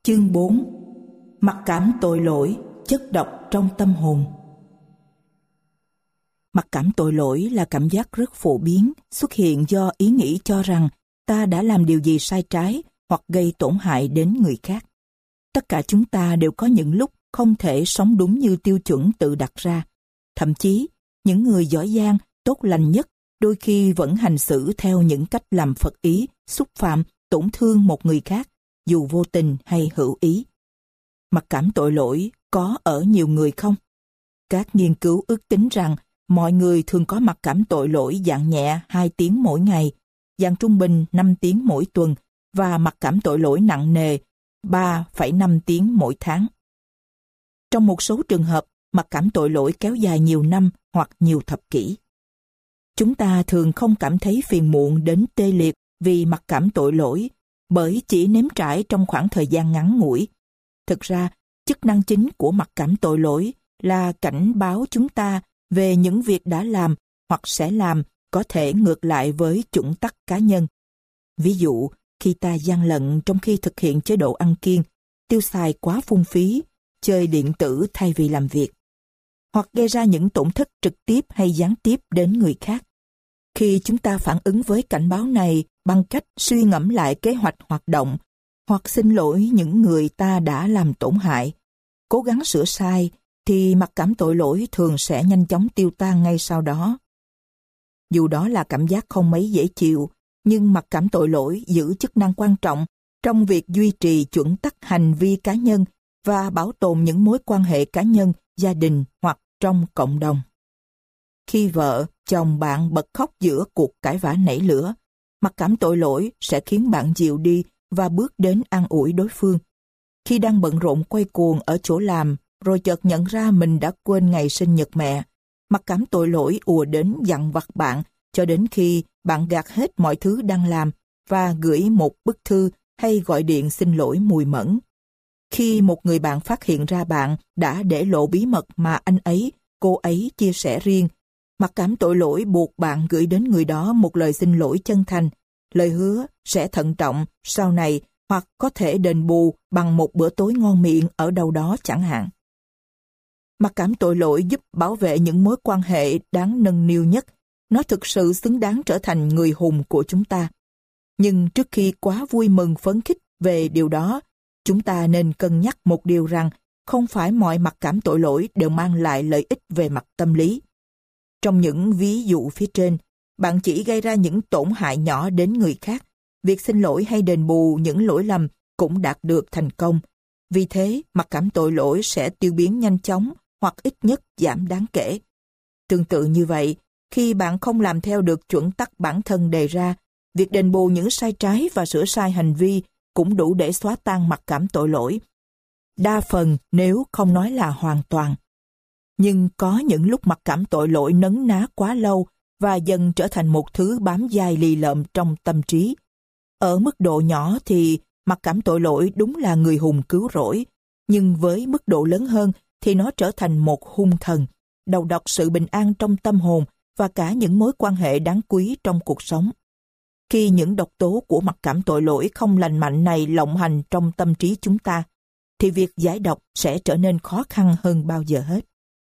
Chương 4. Mặc cảm tội lỗi, chất độc trong tâm hồn. Mặc cảm tội lỗi là cảm giác rất phổ biến, xuất hiện do ý nghĩ cho rằng ta đã làm điều gì sai trái hoặc gây tổn hại đến người khác. Tất cả chúng ta đều có những lúc không thể sống đúng như tiêu chuẩn tự đặt ra. Thậm chí, những người giỏi giang, tốt lành nhất đôi khi vẫn hành xử theo những cách làm phật ý, xúc phạm, tổn thương một người khác, dù vô tình hay hữu ý. Mặc cảm tội lỗi có ở nhiều người không? Các nghiên cứu ước tính rằng mọi người thường có mặc cảm tội lỗi dạng nhẹ 2 tiếng mỗi ngày, dạng trung bình 5 tiếng mỗi tuần và mặc cảm tội lỗi nặng nề 3,5 tiếng mỗi tháng. Trong một số trường hợp, mặc cảm tội lỗi kéo dài nhiều năm hoặc nhiều thập kỷ. Chúng ta thường không cảm thấy phiền muộn đến tê liệt vì mặc cảm tội lỗi, bởi chỉ nếm trải trong khoảng thời gian ngắn ngủi. Thực ra, chức năng chính của mặc cảm tội lỗi là cảnh báo chúng ta về những việc đã làm hoặc sẽ làm có thể ngược lại với chuẩn tắc cá nhân. Ví dụ, khi ta gian lận trong khi thực hiện chế độ ăn kiêng, tiêu xài quá phung phí, chơi điện tử thay vì làm việc, hoặc gây ra những tổn thất trực tiếp hay gián tiếp đến người khác. Khi chúng ta phản ứng với cảnh báo này bằng cách suy ngẫm lại kế hoạch hoạt động, hoặc xin lỗi những người ta đã làm tổn hại, cố gắng sửa sai, thì mặc cảm tội lỗi thường sẽ nhanh chóng tiêu tan ngay sau đó. Dù đó là cảm giác không mấy dễ chịu, nhưng mặc cảm tội lỗi giữ chức năng quan trọng trong việc duy trì chuẩn tắc hành vi cá nhân và bảo tồn những mối quan hệ cá nhân, gia đình hoặc trong cộng đồng. Khi vợ, chồng bạn bật khóc giữa cuộc cãi vã nảy lửa, mặc cảm tội lỗi sẽ khiến bạn dịu đi và bước đến an ủi đối phương. Khi đang bận rộn quay cuồng ở chỗ làm, rồi chợt nhận ra mình đã quên ngày sinh nhật mẹ, mặc cảm tội lỗi ùa đến dằn vặt bạn cho đến khi bạn gạt hết mọi thứ đang làm và gửi một bức thư hay gọi điện xin lỗi mùi mẫn. Khi một người bạn phát hiện ra bạn đã để lộ bí mật mà anh ấy, cô ấy chia sẻ riêng, mặc cảm tội lỗi buộc bạn gửi đến người đó một lời xin lỗi chân thành, lời hứa sẽ thận trọng sau này hoặc có thể đền bù bằng một bữa tối ngon miệng ở đâu đó chẳng hạn. Mặc cảm tội lỗi giúp bảo vệ những mối quan hệ đáng nâng niu nhất. Nó thực sự xứng đáng trở thành người hùng của chúng ta. Nhưng trước khi quá vui mừng phấn khích về điều đó, chúng ta nên cân nhắc một điều rằng không phải mọi mặc cảm tội lỗi đều mang lại lợi ích về mặt tâm lý. Trong những ví dụ phía trên, bạn chỉ gây ra những tổn hại nhỏ đến người khác. Việc xin lỗi hay đền bù những lỗi lầm cũng đạt được thành công. Vì thế, mặc cảm tội lỗi sẽ tiêu biến nhanh chóng hoặc ít nhất giảm đáng kể. Tương tự như vậy, khi bạn không làm theo được chuẩn tắc bản thân đề ra, việc đền bù những sai trái và sửa sai hành vi cũng đủ để xóa tan mặc cảm tội lỗi. Đa phần nếu không nói là hoàn toàn. Nhưng có những lúc mặc cảm tội lỗi nấn ná quá lâu và dần trở thành một thứ bám dai lì lợm trong tâm trí. Ở mức độ nhỏ thì mặc cảm tội lỗi đúng là người hùng cứu rỗi, nhưng với mức độ lớn hơn thì nó trở thành một hung thần, đầu độc sự bình an trong tâm hồn và cả những mối quan hệ đáng quý trong cuộc sống. Khi những độc tố của mặc cảm tội lỗi không lành mạnh này lộng hành trong tâm trí chúng ta, thì việc giải độc sẽ trở nên khó khăn hơn bao giờ hết.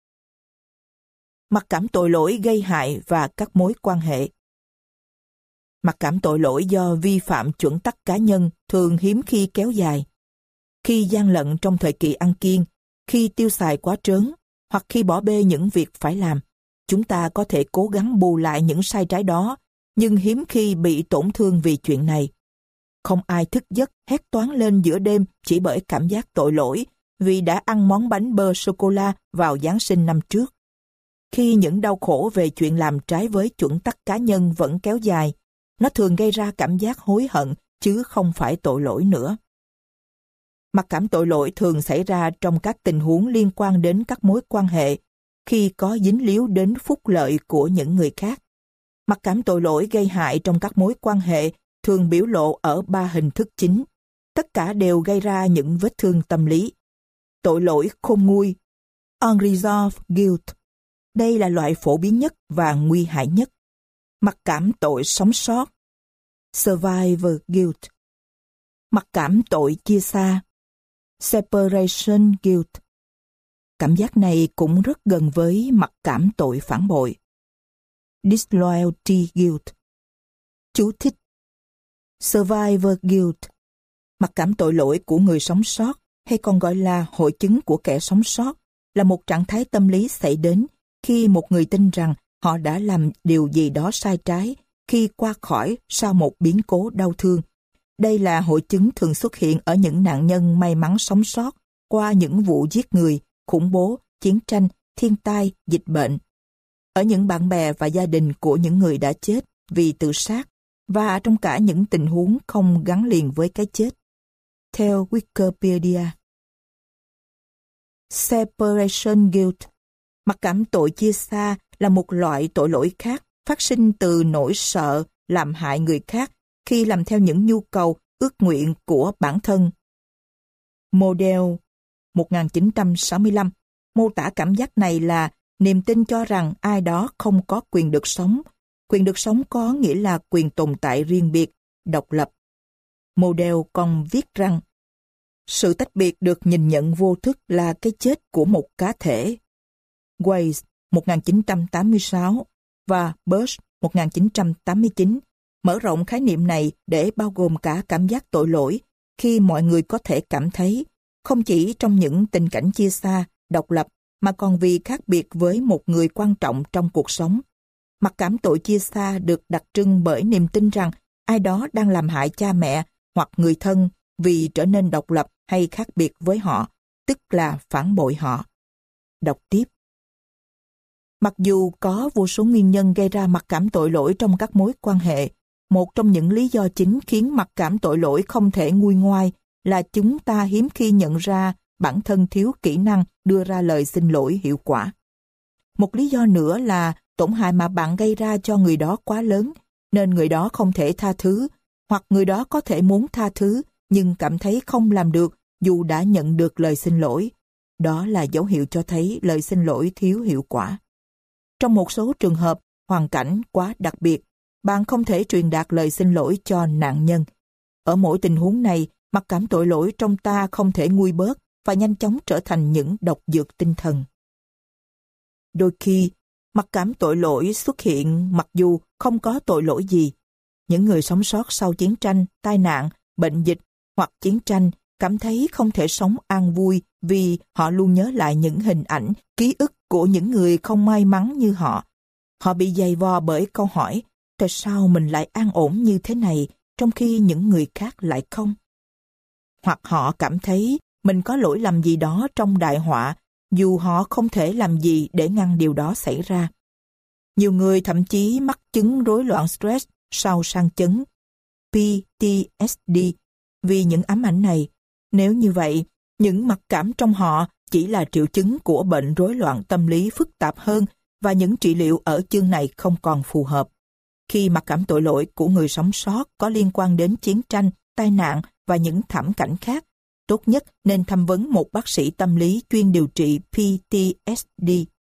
Mặc cảm tội lỗi gây hại và các mối quan hệ. Mặc cảm tội lỗi do vi phạm chuẩn tắc cá nhân thường hiếm khi kéo dài. Khi gian lận trong thời kỳ ăn kiêng, khi tiêu xài quá trớn, hoặc khi bỏ bê những việc phải làm, chúng ta có thể cố gắng bù lại những sai trái đó, nhưng hiếm khi bị tổn thương vì chuyện này. Không ai thức giấc hét toáng lên giữa đêm chỉ bởi cảm giác tội lỗi vì đã ăn món bánh bơ sô-cô-la vào Giáng sinh năm trước. Khi những đau khổ về chuyện làm trái với chuẩn tắc cá nhân vẫn kéo dài, nó thường gây ra cảm giác hối hận chứ không phải tội lỗi nữa. Mặc cảm tội lỗi thường xảy ra trong các tình huống liên quan đến các mối quan hệ, khi có dính líu đến phúc lợi của những người khác. Mặc cảm tội lỗi gây hại trong các mối quan hệ thường biểu lộ ở 3 hình thức chính. Tất cả đều gây ra những vết thương tâm lý. Tội lỗi khôn nguôi, unresolved guilt. Đây là loại phổ biến nhất và nguy hại nhất. Mặc cảm tội sống sót, survivor guilt. Mặc cảm tội chia xa, Separation Guilt. Cảm giác này cũng rất gần với mặc cảm tội phản bội. Disloyalty Guilt. Chú thích: Survivor Guilt, mặc cảm tội lỗi của người sống sót, hay còn gọi là hội chứng của kẻ sống sót, là một trạng thái tâm lý xảy đến khi một người tin rằng họ đã làm điều gì đó sai trái khi qua khỏi sau một biến cố đau thương. Đây là hội chứng thường xuất hiện ở những nạn nhân may mắn sống sót qua những vụ giết người, khủng bố, chiến tranh, thiên tai, dịch bệnh. Ở những bạn bè và gia đình của những người đã chết vì tự sát, và trong cả những tình huống không gắn liền với cái chết. Theo Wikipedia. Separation Guilt, mặc cảm tội chia xa, là một loại tội lỗi khác phát sinh từ nỗi sợ làm hại người khác khi làm theo những nhu cầu, ước nguyện của bản thân. Model 1965 mô tả cảm giác này là niềm tin cho rằng ai đó không có quyền được sống. Quyền được sống có nghĩa là quyền tồn tại riêng biệt, độc lập. Model còn viết rằng sự tách biệt được nhìn nhận vô thức là cái chết của một cá thể. Weiss 1986 và Bush 1989 mở rộng khái niệm này để bao gồm cả cảm giác tội lỗi khi mọi người có thể cảm thấy, không chỉ trong những tình cảnh chia xa, độc lập, mà còn vì khác biệt với một người quan trọng trong cuộc sống. Mặc cảm tội chia xa được đặc trưng bởi niềm tin rằng ai đó đang làm hại cha mẹ hoặc người thân vì trở nên độc lập hay khác biệt với họ, tức là phản bội họ. Đọc tiếp. Mặc dù có vô số nguyên nhân gây ra mặc cảm tội lỗi trong các mối quan hệ, một trong những lý do chính khiến mặc cảm tội lỗi không thể nguôi ngoai là chúng ta hiếm khi nhận ra bản thân thiếu kỹ năng đưa ra lời xin lỗi hiệu quả. Một lý do nữa là tổn hại mà bạn gây ra cho người đó quá lớn, nên người đó không thể tha thứ, hoặc người đó có thể muốn tha thứ nhưng cảm thấy không làm được dù đã nhận được lời xin lỗi. Đó là dấu hiệu cho thấy lời xin lỗi thiếu hiệu quả. Trong một số trường hợp, hoàn cảnh quá đặc biệt, bạn không thể truyền đạt lời xin lỗi cho nạn nhân. Ở mỗi tình huống này, mặc cảm tội lỗi trong ta không thể nguôi bớt và nhanh chóng trở thành những độc dược tinh thần. Đôi khi, mặc cảm tội lỗi xuất hiện mặc dù không có tội lỗi gì. Những người sống sót sau chiến tranh, tai nạn, bệnh dịch hoặc chiến tranh cảm thấy không thể sống an vui vì họ luôn nhớ lại những hình ảnh, ký ức của những người không may mắn như họ. Họ bị dày vò bởi câu hỏi, tại sao mình lại an ổn như thế này trong khi những người khác lại không? Hoặc họ cảm thấy mình có lỗi lầm gì đó trong đại họa, dù họ không thể làm gì để ngăn điều đó xảy ra. Nhiều người thậm chí mắc chứng rối loạn stress sau sang chấn, PTSD, vì những ám ảnh này. Nếu như vậy, những mặc cảm trong họ chỉ là triệu chứng của bệnh rối loạn tâm lý phức tạp hơn và những trị liệu ở chương này không còn phù hợp. Khi mặc cảm tội lỗi của người sống sót có liên quan đến chiến tranh, tai nạn và những thảm cảnh khác, tốt nhất nên tham vấn một bác sĩ tâm lý chuyên điều trị PTSD.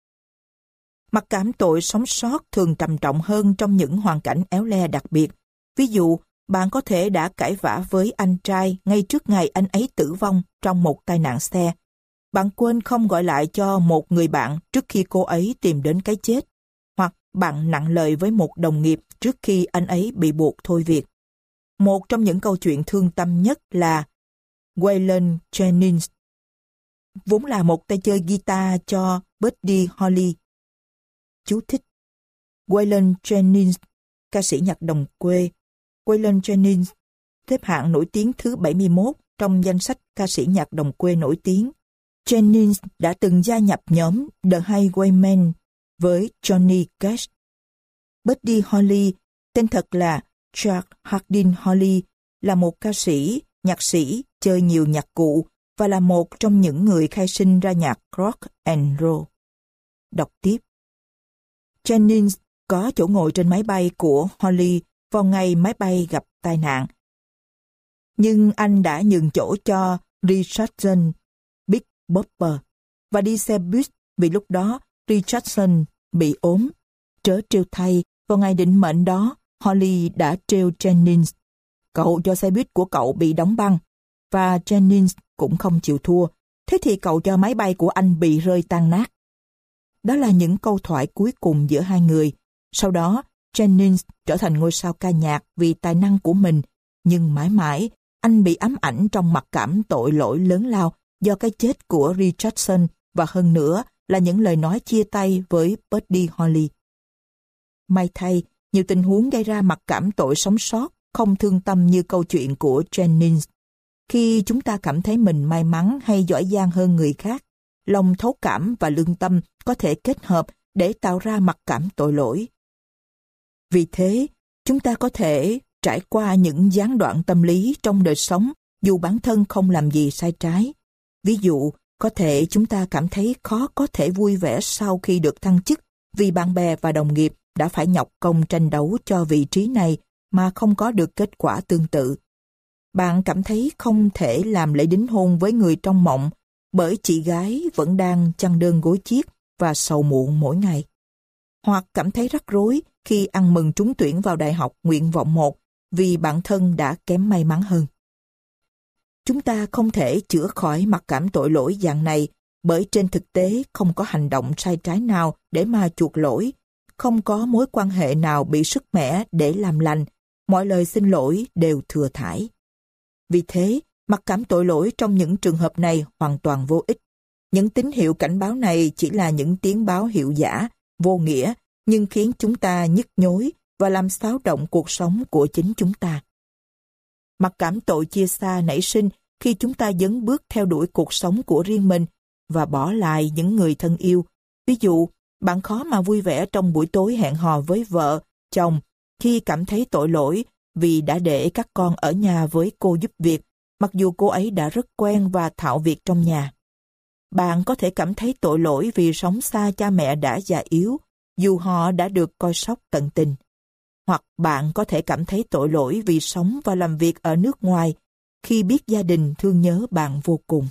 Mặc cảm tội sống sót thường trầm trọng hơn trong những hoàn cảnh éo le đặc biệt. Ví dụ, bạn có thể đã cãi vã với anh trai ngay trước ngày anh ấy tử vong trong một tai nạn xe. Bạn quên không gọi lại cho một người bạn trước khi cô ấy tìm đến cái chết. Hoặc bạn nặng lời với một đồng nghiệp trước khi anh ấy bị buộc thôi việc. Một trong những câu chuyện thương tâm nhất là Waylon Jennings, vốn là một tay chơi guitar cho Buddy Holly. Chú thích: Waylon Jennings, ca sĩ nhạc đồng quê. Waylon Jennings xếp hạng nổi tiếng thứ 71 trong danh sách ca sĩ nhạc đồng quê nổi tiếng. Jennings đã từng gia nhập nhóm The Highwaymen với Johnny Cash. Buddy Holly, tên thật là Charles Hardin Holly, là một ca sĩ, nhạc sĩ, chơi nhiều nhạc cụ và là một trong những người khai sinh ra nhạc rock and roll. Đọc tiếp. Jennings có chỗ ngồi trên máy bay của Holly vào ngày máy bay gặp tai nạn. Nhưng anh đã nhường chỗ cho Richardson, Big Bopper, và đi xe buýt vì lúc đó Richardson bị ốm. Trớ trêu thay, vào ngày định mệnh đó, Holly đã trêu Jennings. Cậu cho xe buýt của cậu bị đóng băng, và Jennings cũng không chịu thua. Thế thì cậu cho máy bay của anh bị rơi tan nát. Đó là những câu thoại cuối cùng giữa hai người. Sau đó, Jennings trở thành ngôi sao ca nhạc vì tài năng của mình, nhưng mãi mãi, anh bị ám ảnh trong mặc cảm tội lỗi lớn lao do cái chết của Richardson và hơn nữa là những lời nói chia tay với Buddy Holly. May thay, nhiều tình huống gây ra mặc cảm tội sống sót không thương tâm như câu chuyện của Jennings. Khi chúng ta cảm thấy mình may mắn hay giỏi giang hơn người khác, lòng thấu cảm và lương tâm có thể kết hợp để tạo ra mặc cảm tội lỗi. Vì thế, chúng ta có thể trải qua những gián đoạn tâm lý trong đời sống dù bản thân không làm gì sai trái. Ví dụ, có thể chúng ta cảm thấy khó có thể vui vẻ sau khi được thăng chức vì bạn bè và đồng nghiệp đã phải nhọc công tranh đấu cho vị trí này mà không có được kết quả tương tự. Bạn cảm thấy không thể làm lễ đính hôn với người trong mộng bởi chị gái vẫn đang chăn đơn gối chiếc và sầu muộn mỗi ngày. Hoặc cảm thấy rắc rối khi ăn mừng trúng tuyển vào đại học nguyện vọng 1 vì bản thân đã kém may mắn hơn. Chúng ta không thể chữa khỏi mặc cảm tội lỗi dạng này bởi trên thực tế không có hành động sai trái nào để mà chuộc lỗi, không có mối quan hệ nào bị sức mẻ để làm lành, mọi lời xin lỗi đều thừa thãi. Vì thế, mặc cảm tội lỗi trong những trường hợp này hoàn toàn vô ích. Những tín hiệu cảnh báo này chỉ là những tiếng báo hiệu giả, vô nghĩa, nhưng khiến chúng ta nhức nhối và làm xáo động cuộc sống của chính chúng ta. Mặc cảm tội chia xa nảy sinh khi chúng ta dấn bước theo đuổi cuộc sống của riêng mình và bỏ lại những người thân yêu. Ví dụ, bạn khó mà vui vẻ trong buổi tối hẹn hò với vợ, chồng khi cảm thấy tội lỗi vì đã để các con ở nhà với cô giúp việc, mặc dù cô ấy đã rất quen và thạo việc trong nhà. Bạn có thể cảm thấy tội lỗi vì sống xa cha mẹ đã già yếu, dù họ đã được coi sóc tận tình. Hoặc bạn có thể cảm thấy tội lỗi vì sống và làm việc ở nước ngoài, khi biết gia đình thương nhớ bạn vô cùng.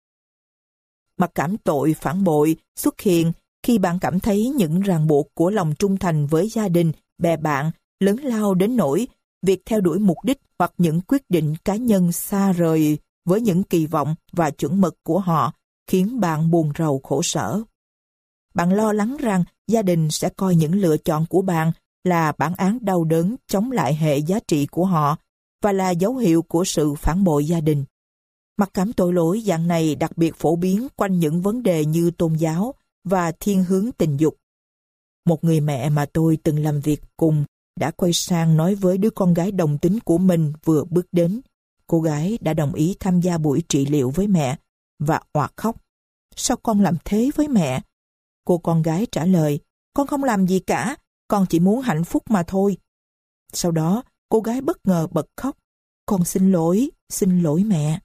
Mặc cảm tội phản bội xuất hiện khi bạn cảm thấy những ràng buộc của lòng trung thành với gia đình, bè bạn lớn lao đến nỗi việc theo đuổi mục đích hoặc những quyết định cá nhân xa rời với những kỳ vọng và chuẩn mực của họ khiến bạn buồn rầu khổ sở. Bạn lo lắng rằng gia đình sẽ coi những lựa chọn của bạn là bản án đau đớn chống lại hệ giá trị của họ và là dấu hiệu của sự phản bội gia đình. Mặc cảm tội lỗi dạng này đặc biệt phổ biến quanh những vấn đề như tôn giáo và thiên hướng tình dục. Một người mẹ mà tôi từng làm việc cùng đã quay sang nói với đứa con gái đồng tính của mình vừa bước đến. Cô gái đã đồng ý tham gia buổi trị liệu với mẹ và òa khóc. Sao con làm thế với mẹ? Cô con gái trả lời, con không làm gì cả, con chỉ muốn hạnh phúc mà thôi. Sau đó, cô gái bất ngờ bật khóc. Con xin lỗi mẹ.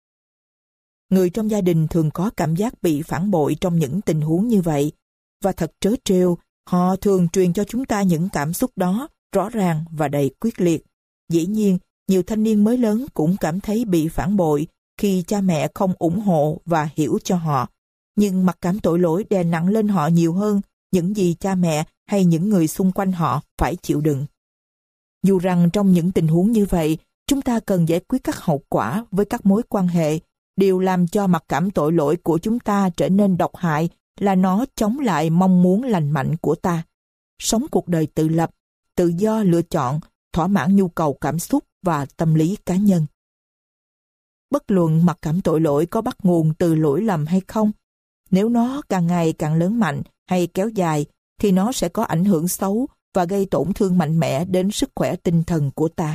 Người trong gia đình thường có cảm giác bị phản bội trong những tình huống như vậy. Và thật trớ trêu, họ thường truyền cho chúng ta những cảm xúc đó rõ ràng và đầy quyết liệt. Dĩ nhiên, nhiều thanh niên mới lớn cũng cảm thấy bị phản bội khi cha mẹ không ủng hộ và hiểu cho họ. Nhưng mặc cảm tội lỗi đè nặng lên họ nhiều hơn những gì cha mẹ hay những người xung quanh họ phải chịu đựng. Dù rằng trong những tình huống như vậy, chúng ta cần giải quyết các hậu quả với các mối quan hệ, điều làm cho mặc cảm tội lỗi của chúng ta trở nên độc hại là nó chống lại mong muốn lành mạnh của ta. Sống cuộc đời tự lập, tự do lựa chọn, thỏa mãn nhu cầu cảm xúc và tâm lý cá nhân. Bất luận mặc cảm tội lỗi có bắt nguồn từ lỗi lầm hay không, nếu nó càng ngày càng lớn mạnh hay kéo dài, thì nó sẽ có ảnh hưởng xấu và gây tổn thương mạnh mẽ đến sức khỏe tinh thần của ta.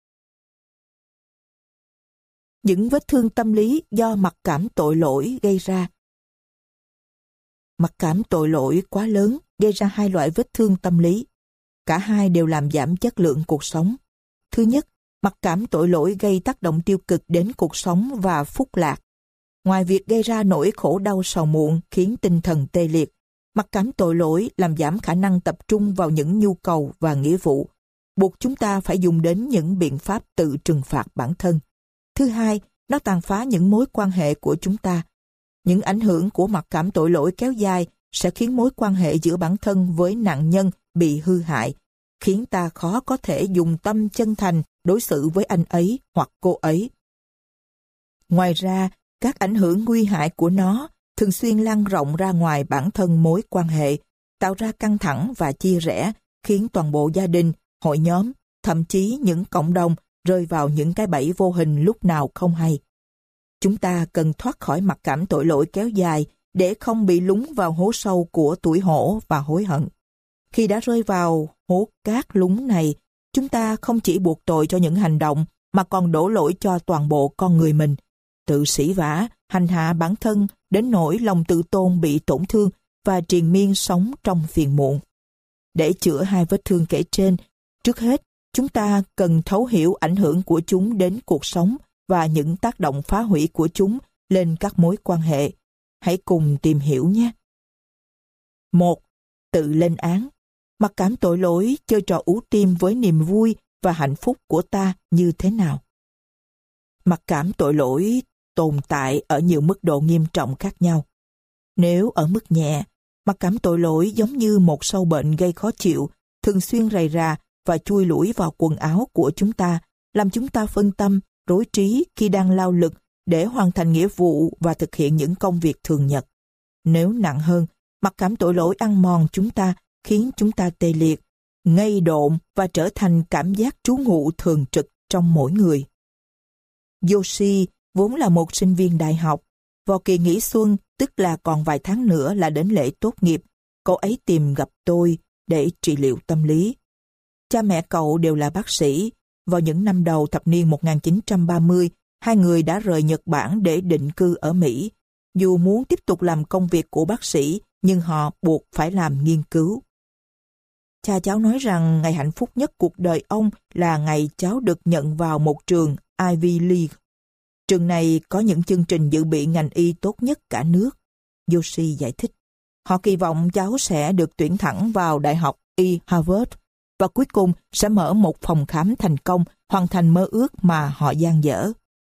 Những vết thương tâm lý do mặc cảm tội lỗi gây ra. Mặc cảm tội lỗi quá lớn gây ra hai loại vết thương tâm lý. Cả hai đều làm giảm chất lượng cuộc sống. Thứ nhất, mặc cảm tội lỗi gây tác động tiêu cực đến cuộc sống và phúc lạc. Ngoài việc gây ra nỗi khổ đau sầu muộn khiến tinh thần tê liệt, mặc cảm tội lỗi làm giảm khả năng tập trung vào những nhu cầu và nghĩa vụ, buộc chúng ta phải dùng đến những biện pháp tự trừng phạt bản thân. Thứ hai, nó tàn phá những mối quan hệ của chúng ta. Những ảnh hưởng của mặc cảm tội lỗi kéo dài sẽ khiến mối quan hệ giữa bản thân với nạn nhân bị hư hại, khiến ta khó có thể dùng tâm chân thành đối xử với anh ấy hoặc cô ấy. Ngoài ra, Các ảnh hưởng nguy hại của nó thường xuyên lan rộng ra ngoài bản thân mối quan hệ, tạo ra căng thẳng và chia rẽ, khiến toàn bộ gia đình, hội nhóm, thậm chí những cộng đồng rơi vào những cái bẫy vô hình lúc nào không hay. Chúng ta cần thoát khỏi mặc cảm tội lỗi kéo dài để không bị lún vào hố sâu của tủi hổ và hối hận. Khi đã rơi vào hố cát lún này, chúng ta không chỉ buộc tội cho những hành động mà còn đổ lỗi cho toàn bộ con người mình, tự sỉ vả, hành hạ bản thân đến nỗi lòng tự tôn bị tổn thương và triền miên sống trong phiền muộn. Để chữa hai vết thương kể trên, trước hết, chúng ta cần thấu hiểu ảnh hưởng của chúng đến cuộc sống và những tác động phá hủy của chúng lên các mối quan hệ. Hãy cùng tìm hiểu nhé. 1. Tự lên án. Mặc cảm tội lỗi chơi trò ú tim với niềm vui và hạnh phúc của ta như thế nào? Mặc cảm tội lỗi tồn tại ở nhiều mức độ nghiêm trọng khác nhau. Nếu ở mức nhẹ, mặc cảm tội lỗi giống như một sâu bệnh gây khó chịu, thường xuyên rầy rà và chui lủi vào quần áo của chúng ta, làm chúng ta phân tâm, rối trí khi đang lao lực để hoàn thành nghĩa vụ và thực hiện những công việc thường nhật. Nếu nặng hơn, mặc cảm tội lỗi ăn mòn chúng ta, khiến chúng ta tê liệt, ngây độn và trở thành cảm giác trú ngụ thường trực trong mỗi người. Yoshi vốn là một sinh viên đại học. Vào kỳ nghỉ xuân, tức là còn vài tháng nữa là đến lễ tốt nghiệp, cậu ấy tìm gặp tôi để trị liệu tâm lý. Cha mẹ cậu đều là bác sĩ. Vào những năm đầu thập niên 1930, hai người đã rời Nhật Bản để định cư ở Mỹ. Dù muốn tiếp tục làm công việc của bác sĩ, nhưng họ buộc phải làm nghiên cứu. Cha cháu nói rằng ngày hạnh phúc nhất cuộc đời ông là ngày cháu được nhận vào một trường Ivy League. Trường này có những chương trình dự bị ngành y tốt nhất cả nước. Yoshi giải thích. Họ kỳ vọng cháu sẽ được tuyển thẳng vào Đại học Y Harvard và cuối cùng sẽ mở một phòng khám thành công, hoàn thành mơ ước mà họ dang dở.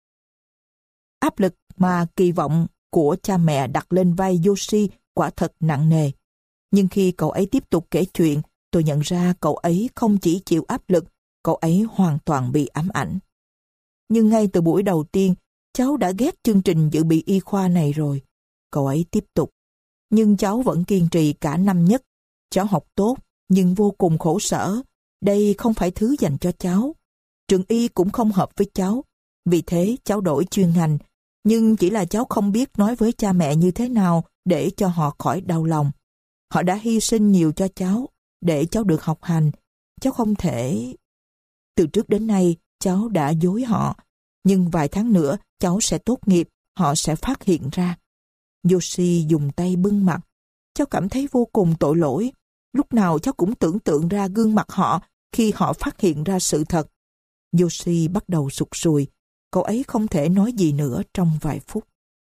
Áp lực mà kỳ vọng của cha mẹ đặt lên vai Yoshi quả thật nặng nề. Nhưng khi cậu ấy tiếp tục kể chuyện, tôi nhận ra cậu ấy không chỉ chịu áp lực, cậu ấy hoàn toàn bị ám ảnh. Nhưng ngay từ buổi đầu tiên, cháu đã ghét chương trình dự bị y khoa này rồi. Cậu ấy tiếp tục. Nhưng cháu vẫn kiên trì cả năm nhất. Cháu học tốt, nhưng vô cùng khổ sở. Đây không phải thứ dành cho cháu. Trường y cũng không hợp với cháu. Vì thế cháu đổi chuyên ngành. Nhưng chỉ là cháu không biết nói với cha mẹ như thế nào để cho họ khỏi đau lòng. Họ đã hy sinh nhiều cho cháu, để cháu được học hành. Cháu không thể... Từ trước đến nay, cháu đã dối họ. Nhưng vài tháng nữa, cháu sẽ tốt nghiệp, họ sẽ phát hiện ra. Yoshi dùng tay bưng mặt. Cháu cảm thấy vô cùng tội lỗi. Lúc nào cháu cũng tưởng tượng ra gương mặt họ khi họ phát hiện ra sự thật. Yoshi bắt đầu sụt sùi. Cậu ấy không thể nói gì nữa trong vài phút.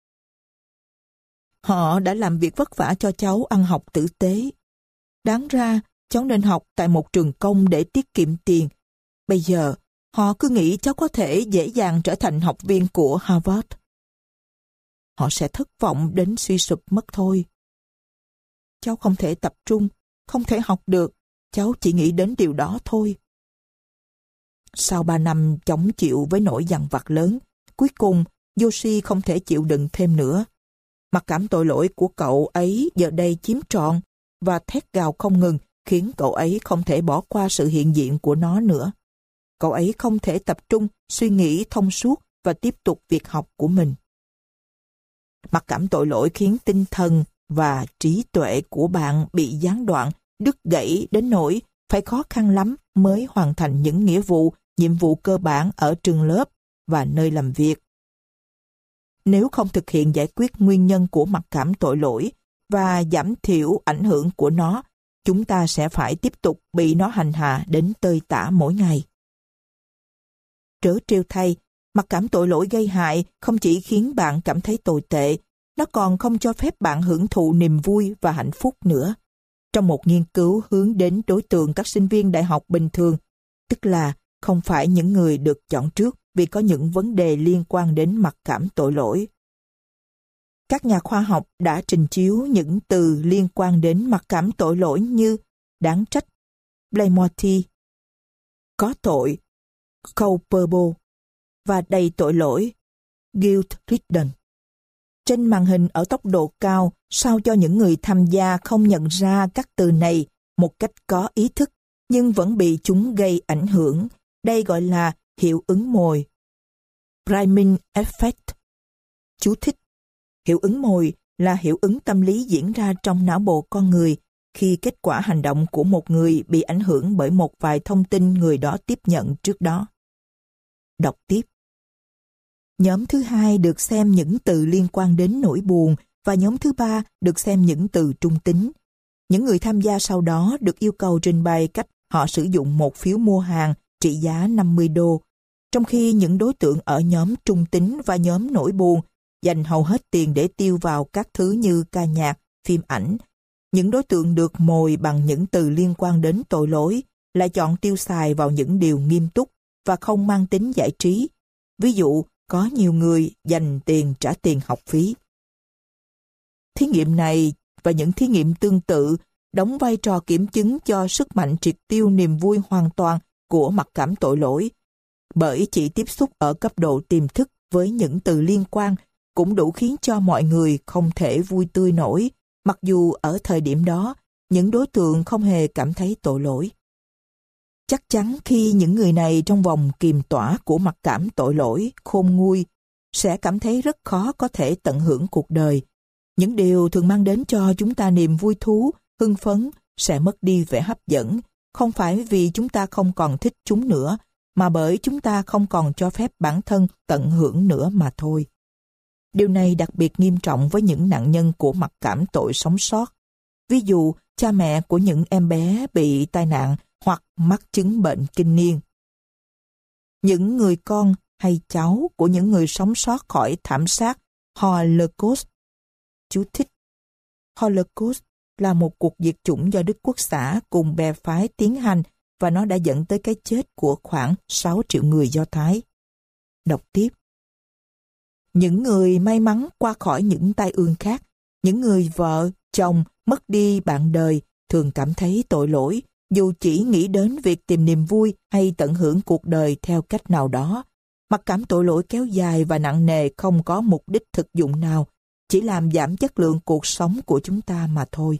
Họ đã làm việc vất vả cho cháu ăn học tử tế. Đáng ra, cháu nên học tại một trường công để tiết kiệm tiền. Bây giờ, họ cứ nghĩ cháu có thể dễ dàng trở thành học viên của Harvard. Họ sẽ thất vọng đến suy sụp mất thôi. Cháu không thể tập trung, không thể học được. Cháu chỉ nghĩ đến điều đó thôi. Sau 3 năm chống chịu với nỗi dằn vặt lớn, cuối cùng Yoshi không thể chịu đựng thêm nữa. Mặc cảm tội lỗi của cậu ấy giờ đây chiếm trọn và thét gào không ngừng, khiến cậu ấy không thể bỏ qua sự hiện diện của nó nữa. Cậu ấy không thể tập trung, suy nghĩ thông suốt và tiếp tục việc học của mình. Mặc cảm tội lỗi khiến tinh thần và trí tuệ của bạn bị gián đoạn, đứt gãy đến nỗi phải khó khăn lắm mới hoàn thành những nghĩa vụ, nhiệm vụ cơ bản ở trường lớp và nơi làm việc. Nếu không thực hiện giải quyết nguyên nhân của mặc cảm tội lỗi và giảm thiểu ảnh hưởng của nó, chúng ta sẽ phải tiếp tục bị nó hành hạ đến tơi tả mỗi ngày. Trớ trêu thay, mặc cảm tội lỗi gây hại không chỉ khiến bạn cảm thấy tồi tệ, nó còn không cho phép bạn hưởng thụ niềm vui và hạnh phúc nữa. Trong một nghiên cứu hướng đến đối tượng các sinh viên đại học bình thường, tức là không phải những người được chọn trước vì có những vấn đề liên quan đến mặc cảm tội lỗi. Các nhà khoa học đã trình chiếu những từ liên quan đến mặc cảm tội lỗi như đáng trách, blameworthy, có tội, culpable và đầy tội lỗi, guilt-ridden. Trên màn hình ở tốc độ cao, sao cho những người tham gia không nhận ra các từ này một cách có ý thức, nhưng vẫn bị chúng gây ảnh hưởng. Đây gọi là hiệu ứng mồi. Priming effect. Chú thích. Hiệu ứng mồi là hiệu ứng tâm lý diễn ra trong não bộ con người khi kết quả hành động của một người bị ảnh hưởng bởi một vài thông tin người đó tiếp nhận trước đó. Đọc tiếp. Nhóm thứ hai được xem những từ liên quan đến nỗi buồn và nhóm thứ ba được xem những từ trung tính. Những người tham gia sau đó được yêu cầu trình bày cách họ sử dụng một phiếu mua hàng trị giá 50 đô, trong khi những đối tượng ở nhóm trung tính và nhóm nỗi buồn dành hầu hết tiền để tiêu vào các thứ như ca nhạc, phim ảnh. Những đối tượng được mồi bằng những từ liên quan đến tội lỗi lại chọn tiêu xài vào những điều nghiêm túc và không mang tính giải trí. Ví dụ, có nhiều người dành tiền trả tiền học phí. Thí nghiệm này và những thí nghiệm tương tự đóng vai trò kiểm chứng cho sức mạnh triệt tiêu niềm vui hoàn toàn của mặc cảm tội lỗi, bởi chỉ tiếp xúc ở cấp độ tiềm thức với những từ liên quan cũng đủ khiến cho mọi người không thể vui tươi nổi, mặc dù ở thời điểm đó, những đối tượng không hề cảm thấy tội lỗi. Chắc chắn khi những người này trong vòng kiềm tỏa của mặc cảm tội lỗi, khôn nguôi, sẽ cảm thấy rất khó có thể tận hưởng cuộc đời. Những điều thường mang đến cho chúng ta niềm vui thú, hưng phấn sẽ mất đi vẻ hấp dẫn, không phải vì chúng ta không còn thích chúng nữa, mà bởi chúng ta không còn cho phép bản thân tận hưởng nữa mà thôi. Điều này đặc biệt nghiêm trọng với những nạn nhân của mặc cảm tội sống sót. Ví dụ, cha mẹ của những em bé bị tai nạn hoặc mắc chứng bệnh kinh niên. Những người con hay cháu của những người sống sót khỏi thảm sát Holocaust. Chú thích. Holocaust là một cuộc diệt chủng do Đức Quốc xã cùng bè phái tiến hành và nó đã dẫn tới cái chết của khoảng 6 triệu người Do Thái. Đọc tiếp. Những người may mắn qua khỏi những tai ương khác, những người vợ, chồng mất đi bạn đời thường cảm thấy tội lỗi dù chỉ nghĩ đến việc tìm niềm vui hay tận hưởng cuộc đời theo cách nào đó. Mặc cảm tội lỗi kéo dài và nặng nề không có mục đích thực dụng nào, chỉ làm giảm chất lượng cuộc sống của chúng ta mà thôi.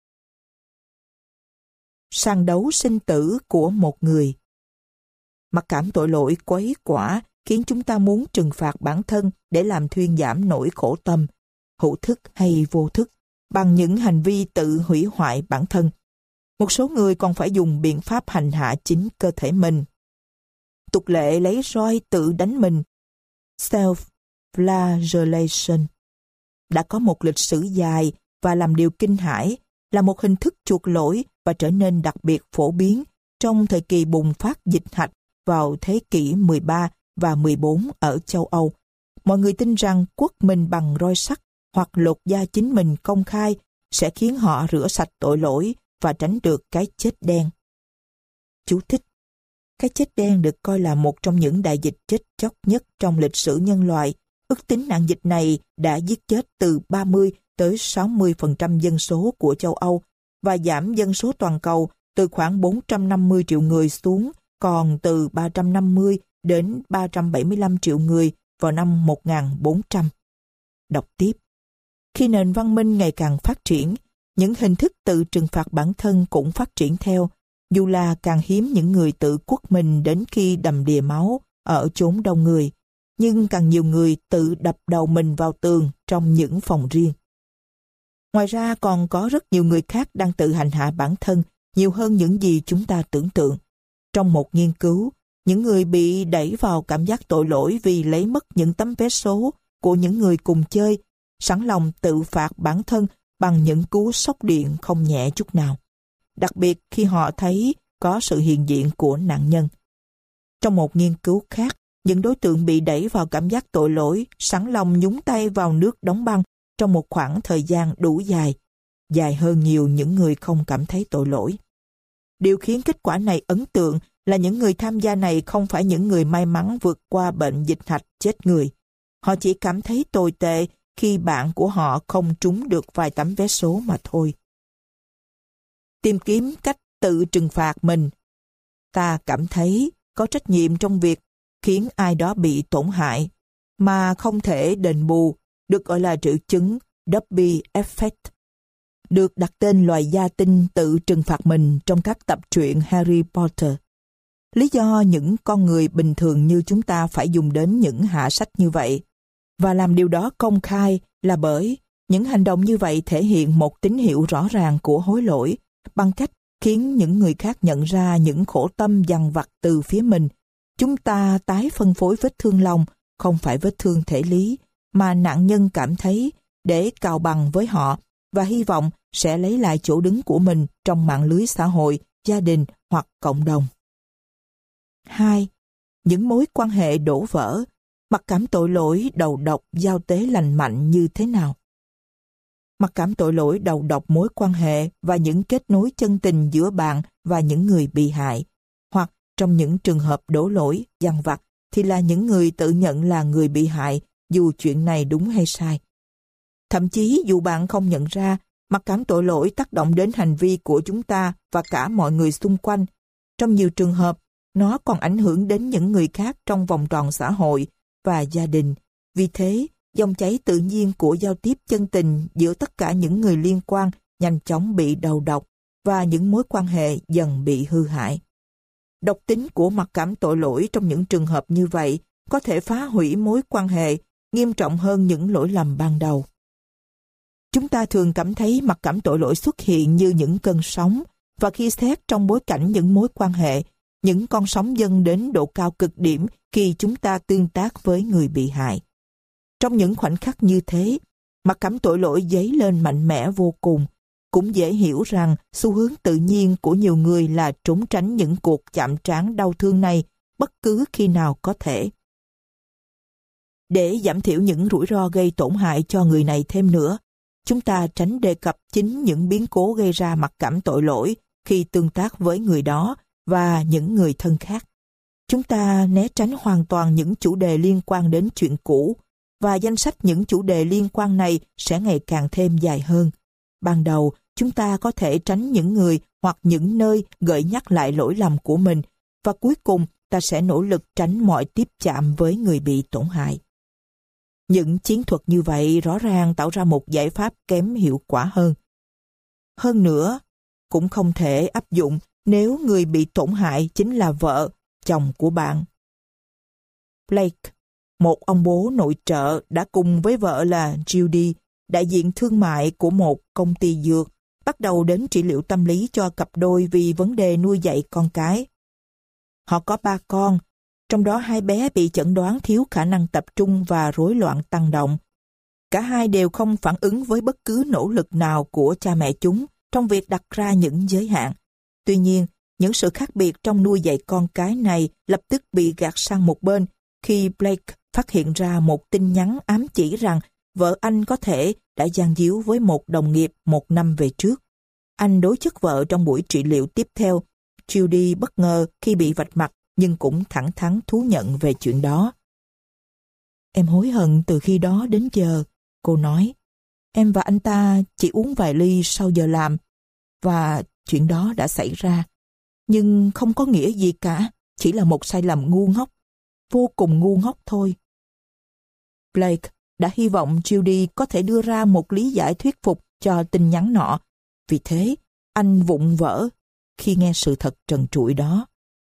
Sàn đấu sinh tử của một người. Mặc cảm tội lỗi quấy quả khiến chúng ta muốn trừng phạt bản thân để làm thuyên giảm nỗi khổ tâm, hữu thức hay vô thức, bằng những hành vi tự hủy hoại bản thân. Một số người còn phải dùng biện pháp hành hạ chính cơ thể mình. Tục lệ lấy roi tự đánh mình, self-flagellation, đã có một lịch sử dài và làm điều kinh hãi, là một hình thức chuộc lỗi và trở nên đặc biệt phổ biến trong thời kỳ bùng phát dịch hạch vào thế kỷ 13 và 14 ở châu Âu. Mọi người tin rằng quất mình bằng roi sắt hoặc lột da chính mình công khai sẽ khiến họ rửa sạch tội lỗi và tránh được cái chết đen. Chú thích. Cái chết đen được coi là một trong những đại dịch chết chóc nhất trong lịch sử nhân loại. Ước tính nạn dịch này đã giết chết từ 30 tới 60% dân số của châu Âu và giảm dân số toàn cầu từ khoảng 450 triệu người xuống còn từ 350 đến 375 triệu người vào năm 1400. Đọc tiếp. Khi nền văn minh ngày càng phát triển, những hình thức tự trừng phạt bản thân cũng phát triển theo, dù là càng hiếm những người tự quất mình đến khi đầm đìa máu ở chốn đông người, nhưng càng nhiều người tự đập đầu mình vào tường trong những phòng riêng. Ngoài ra còn có rất nhiều người khác đang tự hành hạ bản thân nhiều hơn những gì chúng ta tưởng tượng. Trong một nghiên cứu, những người bị đẩy vào cảm giác tội lỗi vì lấy mất những tấm vé số của những người cùng chơi, sẵn lòng tự phạt bản thân bằng những cú sốc điện không nhẹ chút nào, đặc biệt khi họ thấy có sự hiện diện của nạn nhân. Trong một nghiên cứu khác, những đối tượng bị đẩy vào cảm giác tội lỗi sẵn lòng nhúng tay vào nước đóng băng trong một khoảng thời gian đủ dài, dài hơn nhiều những người không cảm thấy tội lỗi. Điều khiến kết quả này ấn tượng là những người tham gia này không phải những người may mắn vượt qua bệnh dịch hạch chết người. Họ chỉ cảm thấy tồi tệ khi bạn của họ không trúng được vài tấm vé số mà thôi. Tìm kiếm cách tự trừng phạt mình. Ta cảm thấy có trách nhiệm trong việc khiến ai đó bị tổn hại, mà không thể đền bù, được gọi là triệu chứng Dobby Effect, được đặt tên loài gia tinh tự trừng phạt mình trong các tập truyện Harry Potter. Lý do những con người bình thường như chúng ta phải dùng đến những hạ sách như vậy và làm điều đó công khai là bởi những hành động như vậy thể hiện một tín hiệu rõ ràng của hối lỗi bằng cách khiến những người khác nhận ra những khổ tâm dằn vặt từ phía mình. Chúng ta tái phân phối vết thương lòng, không phải vết thương thể lý, mà nạn nhân cảm thấy để cào bằng với họ và hy vọng sẽ lấy lại chỗ đứng của mình trong mạng lưới xã hội, gia đình hoặc cộng đồng. 2. Những mối quan hệ đổ vỡ, mặc cảm tội lỗi đầu độc giao tế lành mạnh như thế nào? Mặc cảm tội lỗi đầu độc mối quan hệ và những kết nối chân tình giữa bạn và những người bị hại, hoặc trong những trường hợp đổ lỗi, dằn vặt thì là những người tự nhận là người bị hại dù chuyện này đúng hay sai. Thậm chí dù bạn không nhận ra, mặc cảm tội lỗi tác động đến hành vi của chúng ta và cả mọi người xung quanh. Trong nhiều trường hợp, nó còn ảnh hưởng đến những người khác trong vòng tròn xã hội và gia đình. Vì thế, dòng chảy tự nhiên của giao tiếp chân tình giữa tất cả những người liên quan nhanh chóng bị đầu độc và những mối quan hệ dần bị hư hại. Độc tính của mặc cảm tội lỗi trong những trường hợp như vậy có thể phá hủy mối quan hệ nghiêm trọng hơn những lỗi lầm ban đầu. Chúng ta thường cảm thấy mặc cảm tội lỗi xuất hiện như những cơn sóng, và khi xét trong bối cảnh những mối quan hệ, những con sóng dâng đến độ cao cực điểm khi chúng ta tương tác với người bị hại. Trong những khoảnh khắc như thế, mặc cảm tội lỗi dấy lên mạnh mẽ vô cùng. Cũng dễ hiểu rằng xu hướng tự nhiên của nhiều người là trốn tránh những cuộc chạm trán đau thương này bất cứ khi nào có thể. Để giảm thiểu những rủi ro gây tổn hại cho người này thêm nữa, chúng ta tránh đề cập chính những biến cố gây ra mặc cảm tội lỗi khi tương tác với người đó và những người thân khác. Chúng ta né tránh hoàn toàn những chủ đề liên quan đến chuyện cũ, và danh sách những chủ đề liên quan này sẽ ngày càng thêm dài hơn. Ban đầu, chúng ta có thể tránh những người hoặc những nơi gợi nhắc lại lỗi lầm của mình, và cuối cùng ta sẽ nỗ lực tránh mọi tiếp chạm với người bị tổn hại. Những chiến thuật như vậy rõ ràng tạo ra một giải pháp kém hiệu quả hơn. Hơn nữa, cũng không thể áp dụng nếu người bị tổn hại chính là vợ, chồng của bạn. Blake, một ông bố nội trợ đã cùng với vợ là Judy, đại diện thương mại của một công ty dược, bắt đầu đến trị liệu tâm lý cho cặp đôi vì vấn đề nuôi dạy con cái. Họ có 3 con, trong đó 2 bé bị chẩn đoán thiếu khả năng tập trung và rối loạn tăng động. Cả hai đều không phản ứng với bất cứ nỗ lực nào của cha mẹ chúng trong việc đặt ra những giới hạn. Tuy nhiên, những sự khác biệt trong nuôi dạy con cái này lập tức bị gạt sang một bên khi Blake phát hiện ra một tin nhắn ám chỉ rằng vợ anh có thể đã gian díu với một đồng nghiệp 1 năm về trước. Anh đối chất vợ trong buổi trị liệu tiếp theo. Judy bất ngờ khi bị vạch mặt nhưng cũng thẳng thắn thú nhận về chuyện đó. Em hối hận từ khi đó đến giờ, cô nói. Em và anh ta chỉ uống vài ly sau giờ làm và chuyện đó đã xảy ra. Nhưng không có nghĩa gì cả, chỉ là một sai lầm ngu ngốc, vô cùng ngu ngốc thôi. Blake đã hy vọng Judy có thể đưa ra một lý giải thuyết phục cho tin nhắn nọ. Vì thế, anh vụng vỡ khi nghe sự thật trần trụi đó.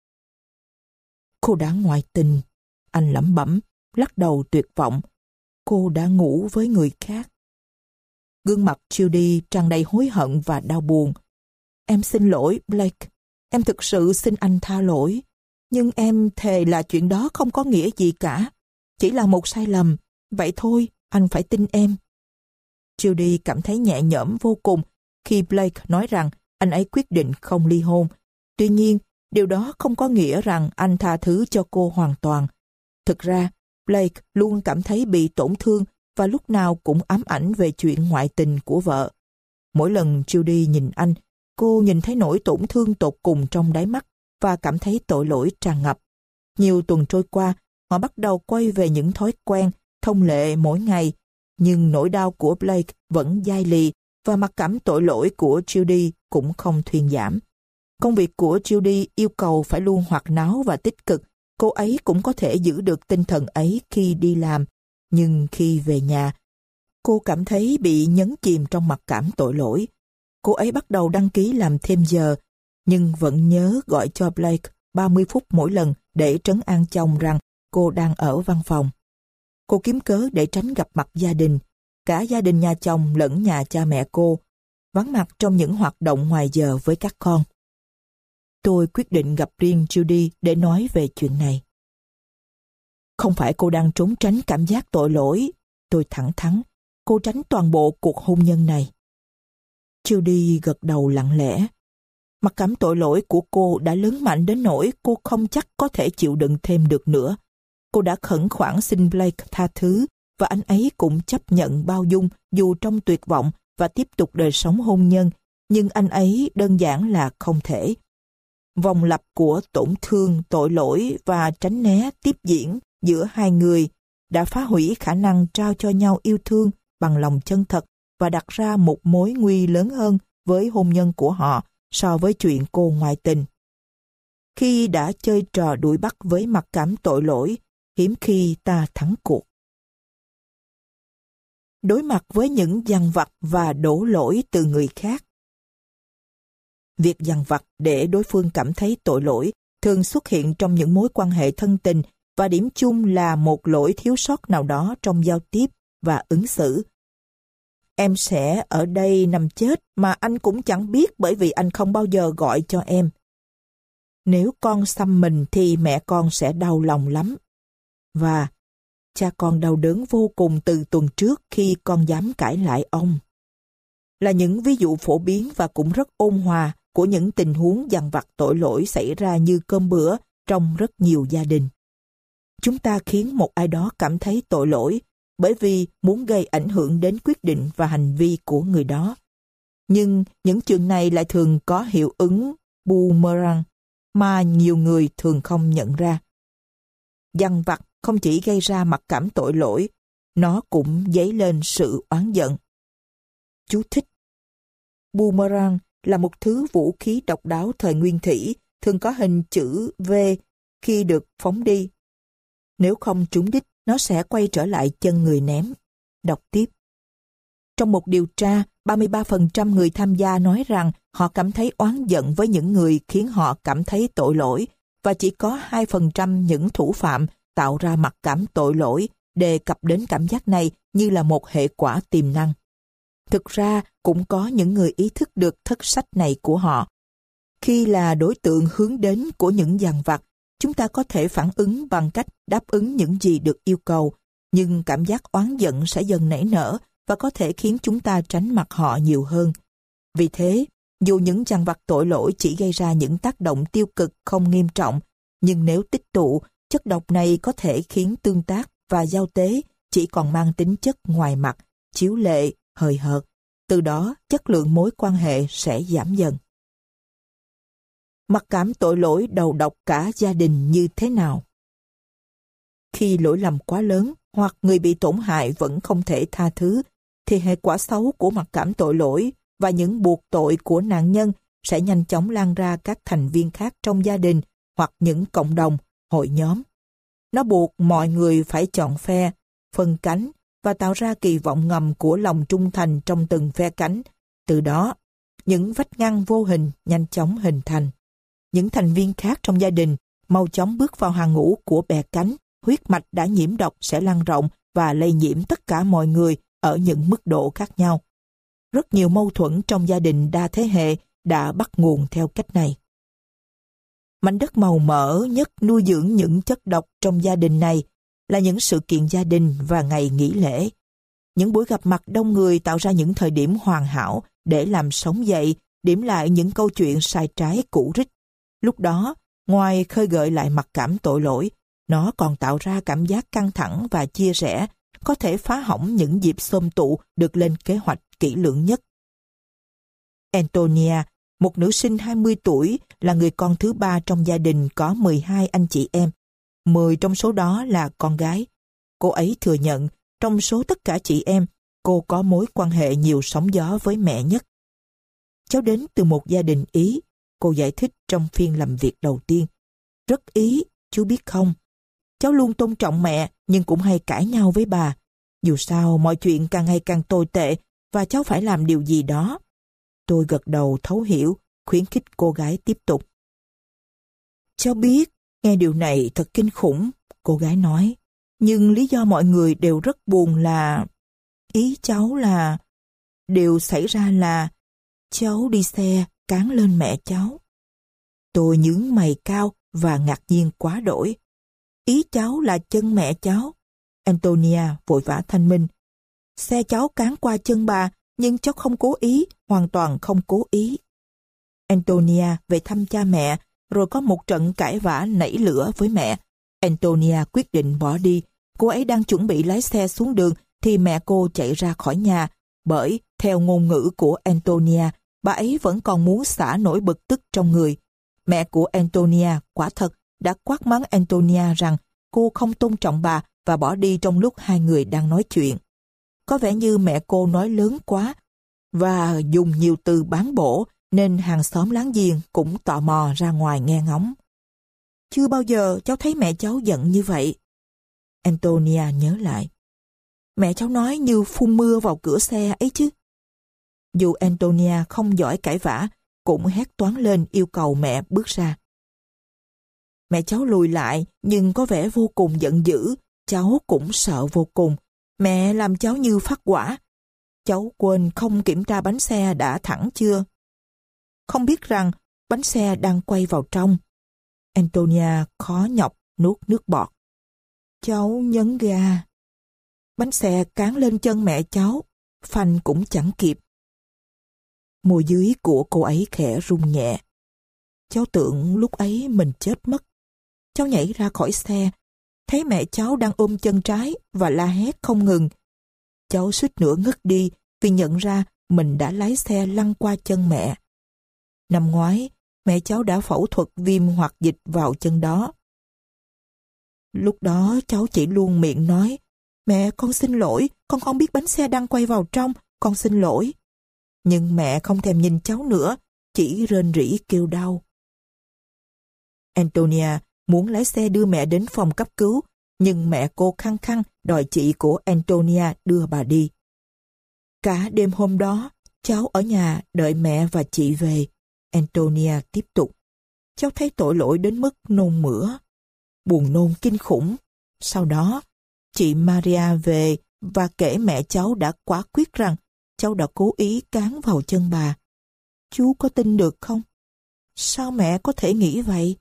Cô đã ngoại tình, anh lẩm bẩm, lắc đầu tuyệt vọng. Cô đã ngủ với người khác. Gương mặt Judy tràn đầy hối hận và đau buồn. Em xin lỗi, Blake. Em thực sự xin anh tha lỗi. Nhưng em thề là chuyện đó không có nghĩa gì cả. Chỉ là một sai lầm. Vậy thôi, anh phải tin em. Judy cảm thấy nhẹ nhõm vô cùng khi Blake nói rằng anh ấy quyết định không ly hôn. Tuy nhiên, điều đó không có nghĩa rằng anh tha thứ cho cô hoàn toàn. Thực ra, Blake luôn cảm thấy bị tổn thương và lúc nào cũng ám ảnh về chuyện ngoại tình của vợ. Mỗi lần Judy nhìn anh, cô nhìn thấy nỗi tổn thương tột cùng trong đáy mắt và cảm thấy tội lỗi tràn ngập. Nhiều tuần trôi qua, họ bắt đầu quay về những thói quen, thông lệ mỗi ngày, nhưng nỗi đau của Blake vẫn dai lì và mặc cảm tội lỗi của Judy cũng không thuyên giảm. Công việc của Judy yêu cầu phải luôn hoạt náo và tích cực. Cô ấy cũng có thể giữ được tinh thần ấy khi đi làm, nhưng khi về nhà, Cô cảm thấy bị nhấn chìm trong mặc cảm tội lỗi. Cô ấy bắt đầu đăng ký làm thêm giờ, nhưng vẫn nhớ gọi cho Blake 30 phút mỗi lần để trấn an chồng rằng cô đang ở văn phòng. Cô kiếm cớ để tránh gặp mặt gia đình, cả gia đình nhà chồng lẫn nhà cha mẹ cô, vắng mặt trong những hoạt động ngoài giờ với các con. Tôi quyết định gặp riêng Judy để nói về chuyện này. Không phải cô đang trốn tránh cảm giác tội lỗi, tôi thẳng thắn. Cô tránh toàn bộ cuộc hôn nhân này. Judy gật đầu lặng lẽ. Mặc cảm tội lỗi của cô đã lớn mạnh đến nỗi cô không chắc có thể chịu đựng thêm được nữa. Cô đã khẩn khoản xin Blake tha thứ và anh ấy cũng chấp nhận bao dung dù trong tuyệt vọng và tiếp tục đời sống hôn nhân, nhưng anh ấy đơn giản là không thể. Vòng lặp của tổn thương, tội lỗi và tránh né tiếp diễn giữa hai người đã phá hủy khả năng trao cho nhau yêu thương bằng lòng chân thật và đặt ra một mối nguy lớn hơn với hôn nhân của họ so với chuyện cô ngoại tình. Khi đã chơi trò đuổi bắt với mặc cảm tội lỗi, hiếm khi ta thắng cuộc. Đối mặt với những dằn vặt và đổ lỗi từ người khác. Việc dằn vặt để đối phương cảm thấy tội lỗi thường xuất hiện trong những mối quan hệ thân tình và điểm chung là một lỗi thiếu sót nào đó trong giao tiếp và ứng xử. Em sẽ ở đây nằm chết mà anh cũng chẳng biết bởi vì anh không bao giờ gọi cho em. Nếu con xăm mình thì mẹ con sẽ đau lòng lắm. Và cha con đau đớn vô cùng từ tuần trước khi con dám cãi lại ông. Là những ví dụ phổ biến và cũng rất ôn hòa của những tình huống dằn vặt tội lỗi xảy ra như cơm bữa trong rất nhiều gia đình. Chúng ta khiến một ai đó cảm thấy tội lỗi bởi vì muốn gây ảnh hưởng đến quyết định và hành vi của người đó. Nhưng những chuyện này lại thường có hiệu ứng boomerang mà nhiều người thường không nhận ra. Dằn vặt không chỉ gây ra mặc cảm tội lỗi, nó cũng dấy lên sự oán giận. Chú thích: Boomerang là một thứ vũ khí độc đáo thời nguyên thủy, thường có hình chữ V khi được phóng đi. Nếu không trúng đích, nó sẽ quay trở lại chân người ném. Đọc tiếp. Trong một điều tra, 33% người tham gia nói rằng họ cảm thấy oán giận với những người khiến họ cảm thấy tội lỗi, và chỉ có 2% những thủ phạm tạo ra mặc cảm tội lỗi đề cập đến cảm giác này như là một hệ quả tiềm năng. Thực ra, cũng có những người ý thức được thất sách này của họ. Khi là đối tượng hướng đến của những dằn vặt, chúng ta có thể phản ứng bằng cách đáp ứng những gì được yêu cầu, nhưng cảm giác oán giận sẽ dần nảy nở và có thể khiến chúng ta tránh mặt họ nhiều hơn. Vì thế, dù những dằn vặt tội lỗi chỉ gây ra những tác động tiêu cực không nghiêm trọng, nhưng nếu tích tụ, chất độc này có thể khiến tương tác và giao tế chỉ còn mang tính chất ngoài mặt, chiếu lệ, hời hợt. Từ đó, chất lượng mối quan hệ sẽ giảm dần. Mặc cảm tội lỗi đầu độc cả gia đình như thế nào? Khi lỗi lầm quá lớn hoặc người bị tổn hại vẫn không thể tha thứ, thì hệ quả xấu của mặc cảm tội lỗi và những buộc tội của nạn nhân sẽ nhanh chóng lan ra các thành viên khác trong gia đình hoặc những cộng đồng, hội nhóm. Nó buộc mọi người phải chọn phe, phân cánh và tạo ra kỳ vọng ngầm của lòng trung thành trong từng phe cánh. Từ đó, những vách ngăn vô hình nhanh chóng hình thành. Những thành viên khác trong gia đình mau chóng bước vào hàng ngũ của bè cánh, huyết mạch đã nhiễm độc sẽ lan rộng và lây nhiễm tất cả mọi người ở những mức độ khác nhau. Rất nhiều mâu thuẫn trong gia đình đa thế hệ đã bắt nguồn theo cách này. Mảnh đất màu mỡ nhất nuôi dưỡng những chất độc trong gia đình này là những sự kiện gia đình và ngày nghỉ lễ. Những buổi gặp mặt đông người tạo ra những thời điểm hoàn hảo để làm sống dậy, điểm lại những câu chuyện sai trái cũ rích. Lúc đó, ngoài khơi gợi lại mặc cảm tội lỗi, nó còn tạo ra cảm giác căng thẳng và chia rẽ, có thể phá hỏng những dịp xôm tụ được lên kế hoạch kỹ lưỡng nhất. Antonia, một nữ sinh 20 tuổi, là người con thứ ba trong gia đình có 12 anh chị em. 10 trong số đó là con gái. Cô ấy thừa nhận, trong số tất cả chị em, cô có mối quan hệ nhiều sóng gió với mẹ nhất. Cháu đến từ một gia đình Ý, cô giải thích trong phiên làm việc đầu tiên. Rất Ý, chú biết không? Cháu luôn tôn trọng mẹ, nhưng cũng hay cãi nhau với bà. Dù sao, mọi chuyện càng ngày càng tồi tệ và cháu phải làm điều gì đó. Tôi gật đầu thấu hiểu, khuyến khích cô gái tiếp tục. Cháu biết, nghe điều này thật kinh khủng, cô gái nói. Nhưng lý do mọi người đều rất buồn là... Ý cháu là... Điều xảy ra là... Cháu đi xe cán lên mẹ cháu. Tôi nhướng mày cao và ngạc nhiên quá đỗi. Ý cháu là chân mẹ cháu. Antonia vội vã thanh minh. Xe cháu cán qua chân bà, nhưng cháu không cố ý, hoàn toàn không cố ý. Antonia về thăm cha mẹ, rồi có một trận cãi vã nảy lửa với mẹ. Antonia quyết định bỏ đi. Cô ấy đang chuẩn bị lái xe xuống đường thì mẹ cô chạy ra khỏi nhà, bởi theo ngôn ngữ của Antonia, bà ấy vẫn còn muốn xả nỗi bực tức trong người. Mẹ của Antonia quả thật đã quát mắng Antonia rằng cô không tôn trọng bà và bỏ đi trong lúc hai người đang nói chuyện. Có vẻ như mẹ cô nói lớn quá và dùng nhiều từ bán bổ, nên hàng xóm láng giềng cũng tò mò ra ngoài nghe ngóng. Chưa bao giờ cháu thấy mẹ cháu giận như vậy. Antonia nhớ lại. Mẹ cháu nói như phun mưa vào cửa xe ấy chứ. Dù Antonia không giỏi cãi vã, cũng hét toáng lên yêu cầu mẹ bước ra. Mẹ cháu lùi lại nhưng có vẻ vô cùng giận dữ. Cháu cũng sợ vô cùng. Mẹ làm cháu như phát hỏa. Cháu quên không kiểm tra bánh xe đã thẳng chưa? Không biết rằng bánh xe đang quay vào trong. Antonia khó nhọc nuốt nước bọt. Cháu nhấn ga. Bánh xe cán lên chân mẹ cháu, phanh cũng chẳng kịp. Môi dưới của cô ấy khẽ rung nhẹ. Cháu tưởng lúc ấy mình chết mất. Cháu nhảy ra khỏi xe, thấy mẹ cháu đang ôm chân trái và la hét không ngừng. Cháu suýt nữa ngất đi vì nhận ra mình đã lái xe lăn qua chân mẹ. Năm ngoái, mẹ cháu đã phẫu thuật viêm hoạt dịch vào chân đó. Lúc đó cháu chỉ luôn miệng nói, mẹ con xin lỗi, con không biết bánh xe đang quay vào trong, con xin lỗi. Nhưng mẹ không thèm nhìn cháu nữa, chỉ rên rỉ kêu đau. Antonia muốn lái xe đưa mẹ đến phòng cấp cứu, nhưng mẹ cô khăng khăng đòi chị của Antonia đưa bà đi. Cả đêm hôm đó, cháu ở nhà đợi mẹ và chị về. Antonia tiếp tục. Cháu thấy tội lỗi đến mức nôn mửa. Buồn nôn kinh khủng. Sau đó, chị Maria về và kể mẹ cháu đã quả quyết rằng cháu đã cố ý cán vào chân bà. Chú có tin được không? Sao mẹ có thể nghĩ vậy?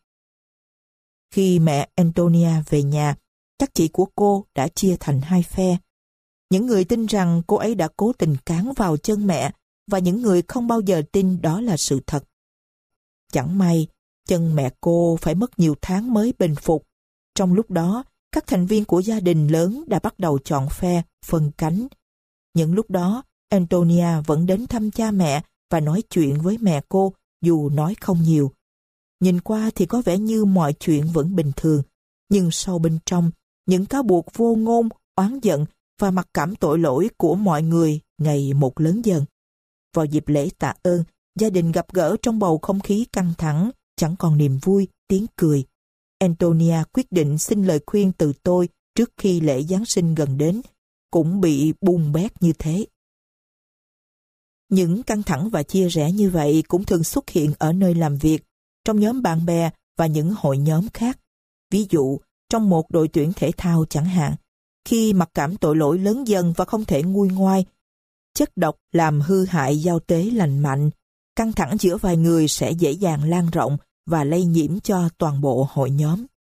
Khi mẹ Antonia về nhà, các chị của cô đã chia thành hai phe. Những người tin rằng cô ấy đã cố tình cán vào chân mẹ và những người không bao giờ tin đó là sự thật. Chẳng may, chân mẹ cô phải mất nhiều tháng mới bình phục. Trong lúc đó, các thành viên của gia đình lớn đã bắt đầu chọn phe, phân cánh. Những lúc đó, Antonia vẫn đến thăm cha mẹ và nói chuyện với mẹ cô, dù nói không nhiều. Nhìn qua thì có vẻ như mọi chuyện vẫn bình thường, nhưng sâu bên trong, những cáo buộc vô ngôn, oán giận và mặc cảm tội lỗi của mọi người ngày một lớn dần. Vào dịp lễ tạ ơn, gia đình gặp gỡ trong bầu không khí căng thẳng, chẳng còn niềm vui, tiếng cười. Antonia quyết định xin lời khuyên từ tôi trước khi lễ Giáng sinh gần đến, cũng bị bung bét như thế. Những căng thẳng và chia rẽ như vậy cũng thường xuất hiện ở nơi làm việc, trong nhóm bạn bè và những hội nhóm khác. Ví dụ, trong một đội tuyển thể thao chẳng hạn, khi mặc cảm tội lỗi lớn dần và không thể nguôi ngoai, chất độc làm hư hại giao tế lành mạnh, căng thẳng giữa vài người sẽ dễ dàng lan rộng và lây nhiễm cho toàn bộ hội nhóm.